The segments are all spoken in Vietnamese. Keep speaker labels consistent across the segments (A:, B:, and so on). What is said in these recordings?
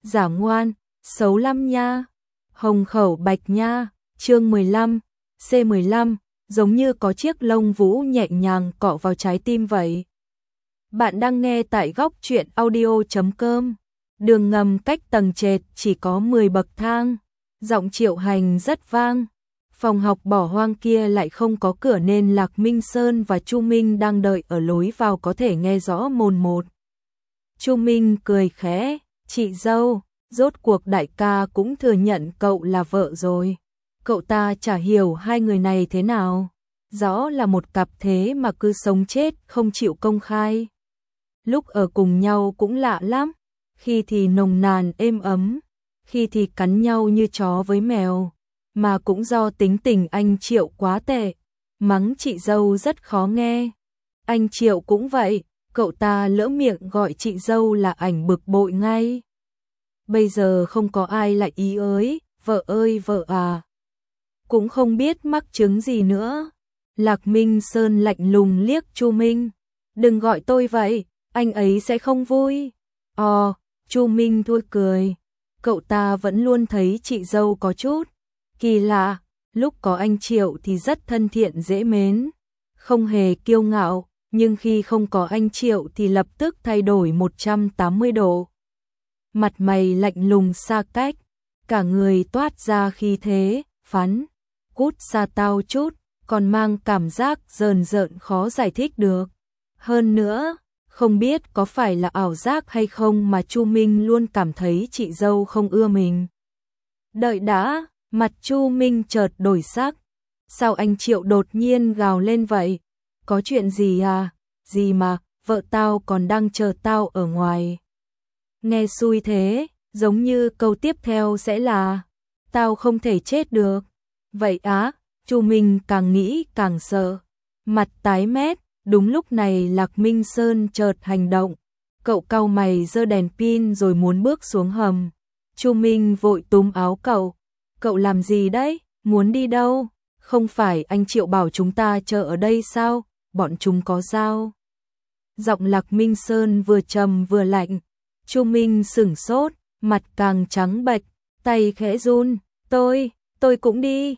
A: giả ngoan, xấu lắm nha. Hồng khẩu bạch nha, chương 15, C15, giống như có chiếc lông vũ nhẹ nhàng cọ vào trái tim vậy. Bạn đang nghe tại góc truyện audio.com. Đường ngầm cách tầng trệt chỉ có 10 bậc thang. Giọng Triệu Hành rất vang. Phòng học bỏ hoang kia lại không có cửa nên Lạc Minh Sơn và Chu Minh đang đợi ở lối vào có thể nghe rõ mồn một. Chu Minh cười khẽ, chị dâu, rốt cuộc đại ca cũng thừa nhận cậu là vợ rồi. Cậu ta chả hiểu hai người này thế nào. Rõ là một cặp thế mà cứ sống chết không chịu công khai. Lúc ở cùng nhau cũng lạ lắm, khi thì nồng nàn êm ấm, khi thì cắn nhau như chó với mèo. Mà cũng do tính tình anh Triệu quá tệ, mắng chị dâu rất khó nghe. Anh Triệu cũng vậy, cậu ta lỡ miệng gọi chị dâu là ảnh bực bội ngay. Bây giờ không có ai lại ý ơi vợ à. Cũng không biết mắc chứng gì nữa. Lạc Minh Sơn lạnh lùng liếc Chu Minh. Đừng gọi tôi vậy, anh ấy sẽ không vui. Chu Minh thôi cười. Cậu ta vẫn luôn thấy chị dâu có chút kỳ lạ, lúc có anh Triệu thì rất thân thiện dễ mến, không hề kiêu ngạo, nhưng khi không có anh Triệu thì lập tức thay đổi 180 độ. Mặt mày lạnh lùng xa cách, cả người toát ra khí thế, phán, cút xa tao chút, còn mang cảm giác rờn rợn khó giải thích được. Hơn nữa, không biết có phải là ảo giác hay không mà Chu Minh luôn cảm thấy chị dâu không ưa mình. Đợi đã, mặt Chu Minh chợt đổi sắc. Sao anh Triệu đột nhiên gào lên vậy? Có chuyện gì à? Gì mà, vợ tao còn đang chờ tao ở ngoài. Nghe xui thế, giống như câu tiếp theo sẽ là tao không thể chết được. Vậy á, Chu Minh càng nghĩ càng sợ. Mặt tái mét, đúng lúc này Lạc Minh Sơn chợt hành động. Cậu cau mày giơ đèn pin rồi muốn bước xuống hầm. Chu Minh vội túm áo cậu. Cậu làm gì đấy? Muốn đi đâu? Không phải anh Triệu bảo chúng ta chờ ở đây sao? Bọn chúng có dao. Giọng Lạc Minh Sơn vừa trầm vừa lạnh. Chu Minh sửng sốt, mặt càng trắng bệch, tay khẽ run. Tôi cũng đi,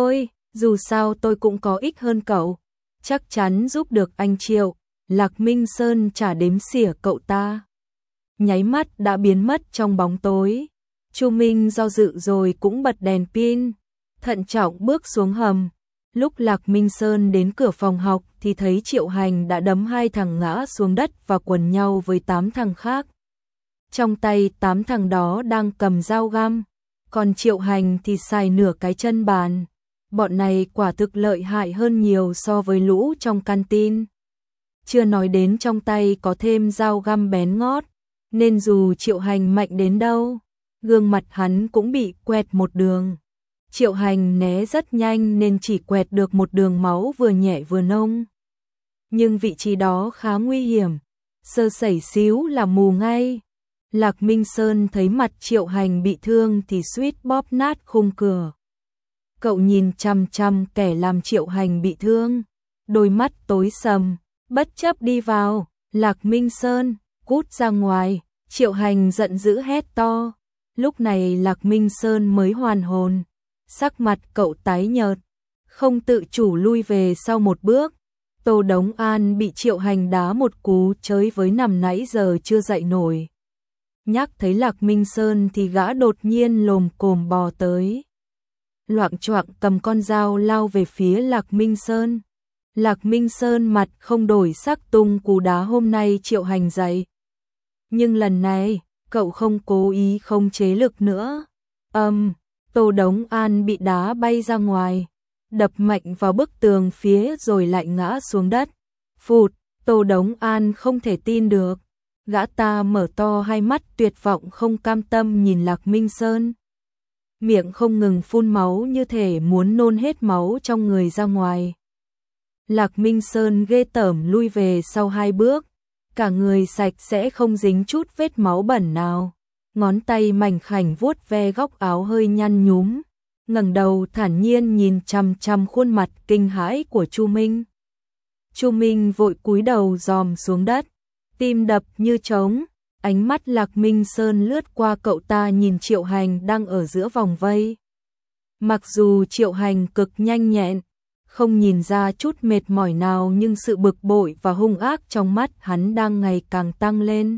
A: dù sao tôi cũng có ích hơn cậu. Chắc chắn giúp được anh Triệu. Lạc Minh Sơn chả đếm xỉa cậu ta. Nháy mắt đã biến mất trong bóng tối. Chu Minh do dự rồi cũng bật đèn pin, thận trọng bước xuống hầm. Lúc Lạc Minh Sơn đến cửa phòng học thì thấy Triệu Hành đã đấm 2 thằng ngã xuống đất và quần nhau với 8 thằng khác. Trong tay 8 thằng đó đang cầm dao găm, còn Triệu Hành thì xài nửa cái chân bàn. Bọn này quả thực lợi hại hơn nhiều so với lũ trong canteen. Chưa nói đến trong tay có thêm dao găm bén ngót, nên dù Triệu Hành mạnh đến đâu, gương mặt hắn cũng bị quẹt một đường. Triệu Hành né rất nhanh nên chỉ quẹt được một đường máu vừa nhẹ vừa nông. Nhưng vị trí đó khá nguy hiểm, sơ sẩy xíu là mù ngay. Lạc Minh Sơn thấy mặt Triệu Hành bị thương thì suýt bóp nát khung cửa. Cậu nhìn chằm chằm kẻ làm Triệu Hành bị thương, đôi mắt tối sầm, bất chấp đi vào. Lạc Minh Sơn, cút ra ngoài. Triệu Hành giận dữ hét to. Lúc này Lạc Minh Sơn mới hoàn hồn, sắc mặt cậu tái nhợt, không tự chủ lui về sau một bước. Tô Đống An bị Triệu Hành đá một cú chới với nằm nãy giờ chưa dậy nổi. Nhắc thấy Lạc Minh Sơn thì gã đột nhiên lồm cồm bò tới. Loạng choạng cầm con dao lao về phía Lạc Minh Sơn. Lạc Minh Sơn mặt không đổi sắc tung cú đá hôm nay Triệu Hành dậy. Nhưng lần này, cậu không cố ý không chế lực nữa. Tô Đống An bị đá bay ra ngoài, đập mạnh vào bức tường phía rồi lại ngã xuống đất. Phụt, Tô Đống An không thể tin được. Gã ta mở to hai mắt tuyệt vọng không cam tâm nhìn Lạc Minh Sơn. Miệng không ngừng phun máu như thể muốn nôn hết máu trong người ra ngoài. Lạc Minh Sơn ghê tởm lui về sau 2 bước. Cả người sạch sẽ không dính chút vết máu bẩn nào. Ngón tay mảnh khảnh vuốt ve góc áo hơi nhăn nhúm, ngẩng đầu thản nhiên nhìn chằm chằm khuôn mặt kinh hãi của Chu Minh. Chu Minh vội cúi đầu dòm xuống đất, tim đập như trống. Ánh mắt Lạc Minh Sơn lướt qua cậu ta nhìn Triệu Hành đang ở giữa vòng vây. Mặc dù Triệu Hành cực nhanh nhẹn, không nhìn ra chút mệt mỏi nào nhưng sự bực bội và hung ác trong mắt hắn đang ngày càng tăng lên.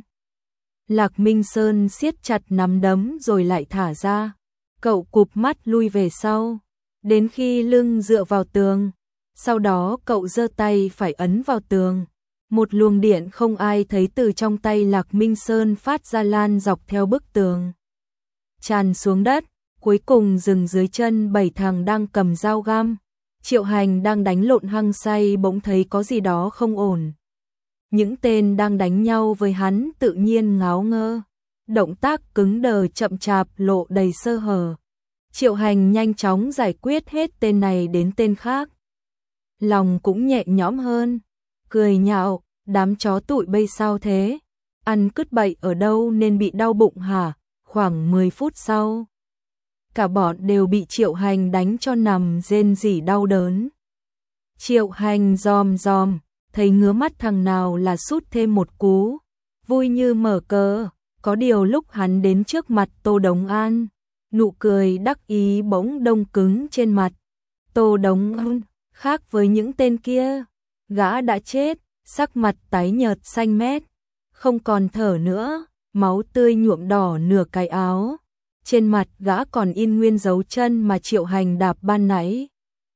A: Lạc Minh Sơn siết chặt nắm đấm rồi lại thả ra. Cậu cụp mắt lui về sau, đến khi lưng dựa vào tường. Sau đó cậu giơ tay phải ấn vào tường. Một luồng điện không ai thấy từ trong tay Lạc Minh Sơn phát ra lan dọc theo bức tường, tràn xuống đất, cuối cùng dừng dưới chân 7 thằng đang cầm dao găm. Triệu Hành đang đánh lộn hăng say bỗng thấy có gì đó không ổn. Những tên đang đánh nhau với hắn tự nhiên ngáo ngơ, động tác cứng đờ chậm chạp lộ đầy sơ hở. Triệu Hành nhanh chóng giải quyết hết tên này đến tên khác. Lòng cũng nhẹ nhõm hơn, cười nhạo, đám chó tụi bây sao thế? Ăn cứt bậy ở đâu nên bị đau bụng hả? Khoảng 10 phút sau, cả bọn đều bị Triệu Hành đánh cho nằm rên rỉ đau đớn. Triệu Hành giòm giòm, thấy ngứa mắt thằng nào là sút thêm một cú, vui như mở cờ. Có điều lúc hắn đến trước mặt Tô Đống An, nụ cười đắc ý bỗng đông cứng trên mặt. Tô Đống An khác với những tên kia, gã đã chết, sắc mặt tái nhợt xanh mét, không còn thở nữa, máu tươi nhuộm đỏ nửa cái áo. Trên mặt gã còn in nguyên dấu chân mà Triệu Hành đạp ban nãy.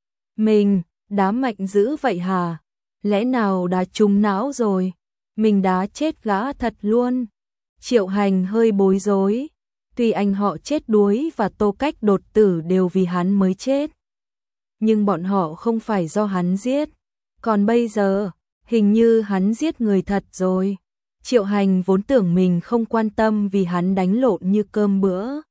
A: Mình, đá mạnh dữ vậy hả? Lẽ nào đá trúng não rồi? Mình đá chết gã thật luôn. Triệu Hành hơi bối rối. Tuy anh họ chết đuối và Tô Cách đột tử đều vì hắn mới chết, nhưng bọn họ không phải do hắn giết. Còn bây giờ, hình như hắn giết người thật rồi. Triệu Hành vốn tưởng mình không quan tâm vì hắn đánh lộn như cơm bữa,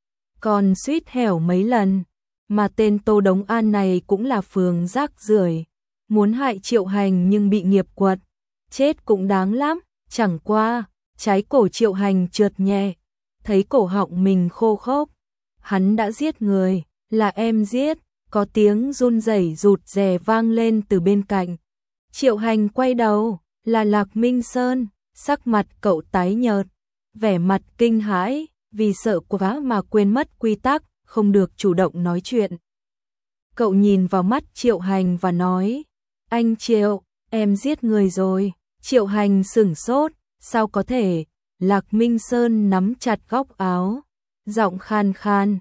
A: còn suýt hẻo mấy lần. Mà tên Tô Đống An này cũng là phường rác rưởi, muốn hại Triệu Hành nhưng bị nghiệp quật, chết cũng đáng lắm. Chẳng qua, trái cổ Triệu Hành trượt nhẹ, thấy cổ họng mình khô khốc. Hắn đã giết người, là em giết. Có tiếng run rẩy rụt rè vang lên từ bên cạnh. Triệu Hành quay đầu, là Lạc Minh Sơn, sắc mặt cậu tái nhợt, vẻ mặt kinh hãi, vì sợ quá mà quên mất quy tắc, không được chủ động nói chuyện. Cậu nhìn vào mắt Triệu Hành và nói, anh Triệu, em giết người rồi. Triệu Hành sửng sốt, sao có thể? Lạc Minh Sơn nắm chặt góc áo, giọng khan khan,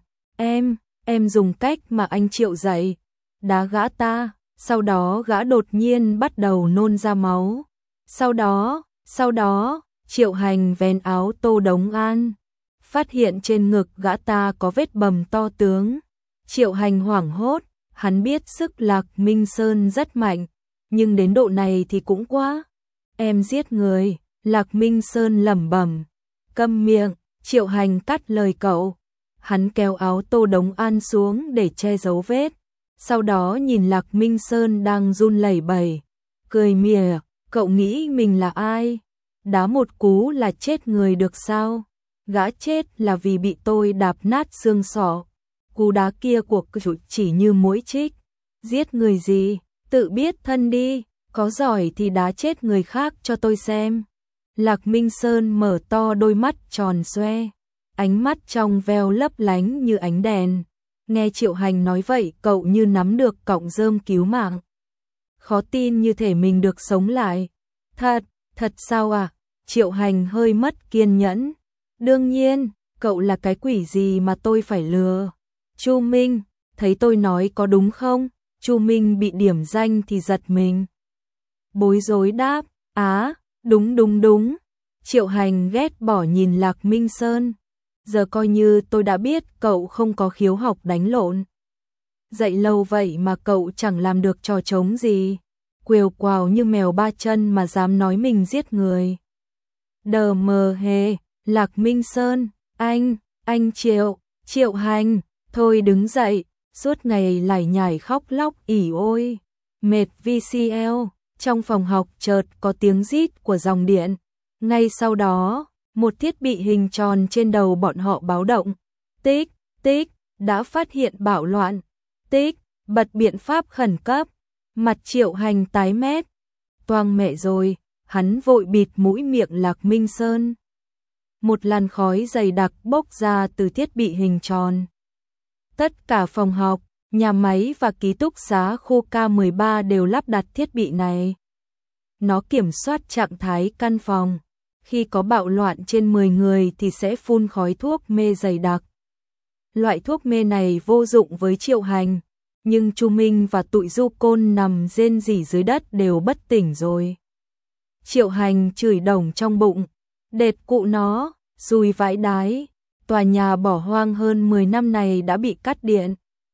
A: em dùng cách mà anh Triệu dạy, đá gã ta, sau đó gã đột nhiên bắt đầu nôn ra máu. Sau đó, Triệu Hành vén áo Tô Đống An, phát hiện trên ngực gã ta có vết bầm to tướng. Triệu Hành hoảng hốt, hắn biết sức Lạc Minh Sơn rất mạnh, nhưng đến độ này thì cũng quá. Em giết người, Lạc Minh Sơn lẩm bẩm. Câm miệng, Triệu Hành cắt lời cậu. Hắn kéo áo Tô Đống An xuống để che giấu vết. Sau đó nhìn Lạc Minh Sơn đang run lẩy bẩy, cười mỉa, cậu nghĩ mình là ai? Đá một cú là chết người được sao? Gã chết là vì bị tôi đạp nát xương sọ. Cú đá kia của chủ chỉ như muỗi chích. Giết người gì? Tự biết thân đi, có giỏi thì đá chết người khác cho tôi xem. Lạc Minh Sơn mở to đôi mắt tròn xoe, ánh mắt trong veo lấp lánh như ánh đèn. Nghe Triệu Hành nói vậy cậu như nắm được cọng rơm cứu mạng. Khó tin như thể mình được sống lại. Thật sao à? Triệu Hành hơi mất kiên nhẫn. Đương nhiên, cậu là cái quỷ gì mà tôi phải lừa? Chu Minh, thấy tôi nói có đúng không? Chu Minh bị điểm danh thì giật mình, bối rối đáp, đúng. Triệu Hành ghét bỏ nhìn Lạc Minh Sơn. Giờ coi như tôi đã biết cậu không có khiếu học đánh lộn. Dạy lâu vậy mà cậu chẳng làm được trò trống gì. Quèo quào như mèo ba chân mà dám nói mình giết người. Đờ mờ hề, Lạc Minh Sơn, anh Triệu Hành, thôi đứng dậy, suốt ngày lải nhải khóc lóc ỉ ôi. Mệt VCL, trong phòng học chợt có tiếng rít của dòng điện. Ngay sau đó, một thiết bị hình tròn trên đầu bọn họ báo động. Tích, đã phát hiện bạo loạn. Tích, bật biện pháp khẩn cấp. Mặt Triệu Hành tái mét. Toang mẹ rồi, hắn vội bịt mũi miệng Lạc Minh Sơn. một làn khói dày đặc bốc ra từ thiết bị hình tròn. Tất cả phòng học, nhà máy và ký túc xá khu K13 đều lắp đặt thiết bị này. Nó kiểm soát trạng thái căn phòng. Khi có bạo loạn trên 10 người thì sẽ phun khói thuốc mê dày đặc. Loại thuốc mê này vô dụng với Triệu Hành, nhưng Chu Minh và tụi du côn nằm rên rỉ dưới đất đều bất tỉnh rồi. Triệu Hành chửi đồng trong bụng, đệt cụ nó, xui vãi đái, tòa nhà bỏ hoang hơn 10 năm này đã bị cắt điện.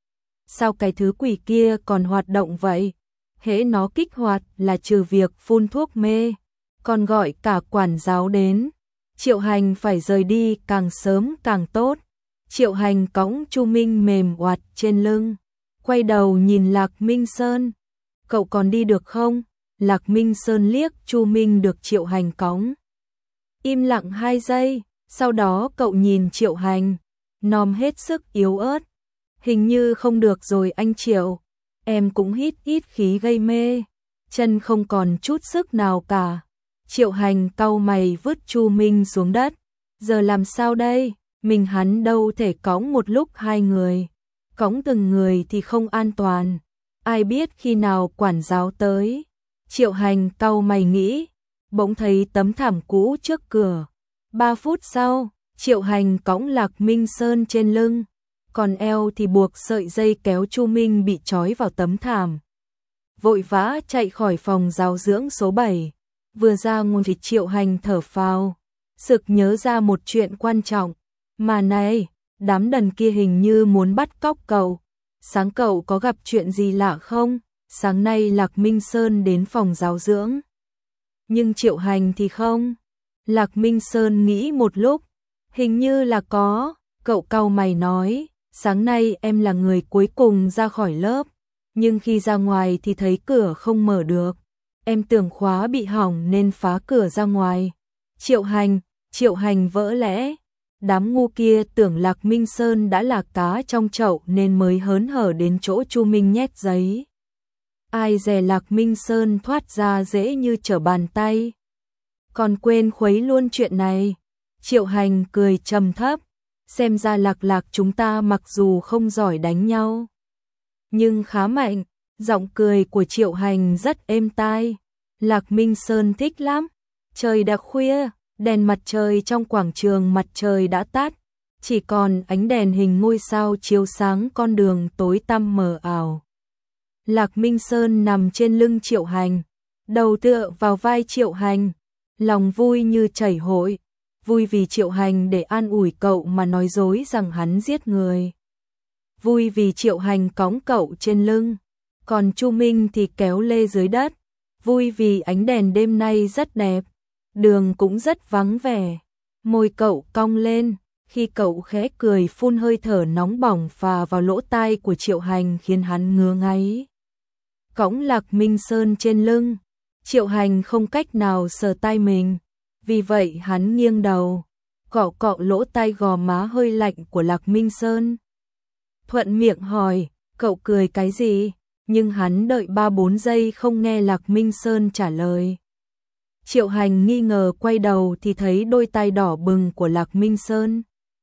A: Sao cái thứ quỷ kia còn hoạt động vậy? Hễ nó kích hoạt là trừ việc phun thuốc mê, còn gọi cả quản giáo đến. Triệu Hành phải rời đi càng sớm càng tốt. Triệu Hành cõng Chu Minh mềm oặt trên lưng, quay đầu nhìn Lạc Minh Sơn. Cậu còn đi được không? Lạc Minh Sơn liếc Chu Minh được Triệu Hành cõng. Im lặng 2 giây, sau đó cậu nhìn Triệu Hành, nom hết sức yếu ớt. Hình như không được rồi anh Triệu, em cũng hít ít khí gây mê, chân không còn chút sức nào cả. Triệu Hành cau mày vứt Chu Minh xuống đất. Giờ làm sao đây? Mình hắn đâu thể cõng một lúc 2 người. Cõng từng người thì không an toàn. Ai biết khi nào quản giáo tới. Triệu Hành cau mày nghĩ. Bỗng thấy tấm thảm cũ trước cửa. 3 phút sau, Triệu Hành cõng Lạc Minh Sơn trên lưng. Còn eo thì buộc sợi dây kéo Chu Minh bị trói vào tấm thảm. Vội vã chạy khỏi phòng giáo dưỡng số 7. Vừa ra ngoài thì Triệu Hành thở phào, sực nhớ ra một chuyện quan trọng. Mà này, đám đần kia hình như muốn bắt cóc cậu. Sáng cậu có gặp chuyện gì lạ không? Sáng nay Lạc Minh Sơn đến phòng giáo dưỡng. Nhưng Triệu Hành thì không. Lạc Minh Sơn nghĩ một lúc. Hình như là có. Cậu cau mày nói, sáng nay em là người cuối cùng ra khỏi lớp. Nhưng khi ra ngoài thì thấy cửa không mở được. Em tưởng khóa bị hỏng nên phá cửa ra ngoài. Triệu Hành vỡ lẽ. Đám ngu kia tưởng Lạc Minh Sơn đã là cá trong chậu nên mới hớn hở đến chỗ Chu Minh nhét giấy. Ai dè Lạc Minh Sơn thoát ra dễ như trở bàn tay. Còn quên khuấy luôn chuyện này. Triệu Hành cười trầm thấp. Xem ra Lạc chúng ta mặc dù không giỏi đánh nhau, nhưng khá mạnh. Giọng cười của Triệu Hành rất êm tai. Lạc Minh Sơn thích lắm. Trời đã khuya, đèn mặt trời trong quảng trường mặt trời đã tắt, chỉ còn ánh đèn hình ngôi sao chiếu sáng con đường tối tăm mờ ảo. Lạc Minh Sơn nằm trên lưng Triệu Hành, đầu tựa vào vai Triệu Hành, lòng vui như chảy hội, vui vì Triệu Hành để an ủi cậu mà nói dối rằng hắn giết người. Vui vì Triệu Hành cõng cậu trên lưng, còn Chu Minh thì kéo lê dưới đất. Vui vì ánh đèn đêm nay rất đẹp, đường cũng rất vắng vẻ. Môi cậu cong lên, khi cậu khẽ cười phun hơi thở nóng bỏng phà vào lỗ tai của Triệu Hành khiến hắn ngứa ngáy. Cõng Lạc Minh Sơn trên lưng, Triệu Hành không cách nào sờ tai mình, vì vậy hắn nghiêng đầu, cọ cọ lỗ tai gò má hơi lạnh của Lạc Minh Sơn. Thuận miệng hỏi, cậu cười cái gì? Nhưng hắn đợi 3-4 giây không nghe Lạc Minh Sơn trả lời. Triệu Hành nghi ngờ quay đầu thì thấy đôi tai đỏ bừng của Lạc Minh Sơn.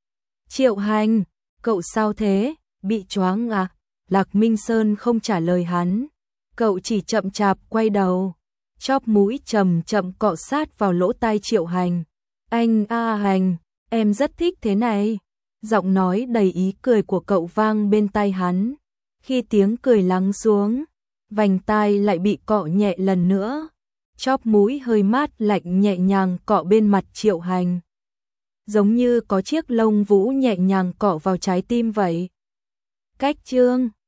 A: Triệu Hành, cậu sao thế? Bị choáng à? Lạc Minh Sơn không trả lời hắn. Cậu chỉ chậm chạp quay đầu, chóp mũi chậm chậm cọ sát vào lỗ tai Triệu Hành. Anh Hành, em rất thích thế này. Giọng nói đầy ý cười của cậu vang bên tai hắn. Khi tiếng cười lắng xuống, vành tai lại bị cọ nhẹ lần nữa. Chóp mũi hơi mát lạnh nhẹ nhàng cọ bên mặt Triệu Hành. Giống như có chiếc lông vũ nhẹ nhàng cọ vào trái tim vậy. Cách chương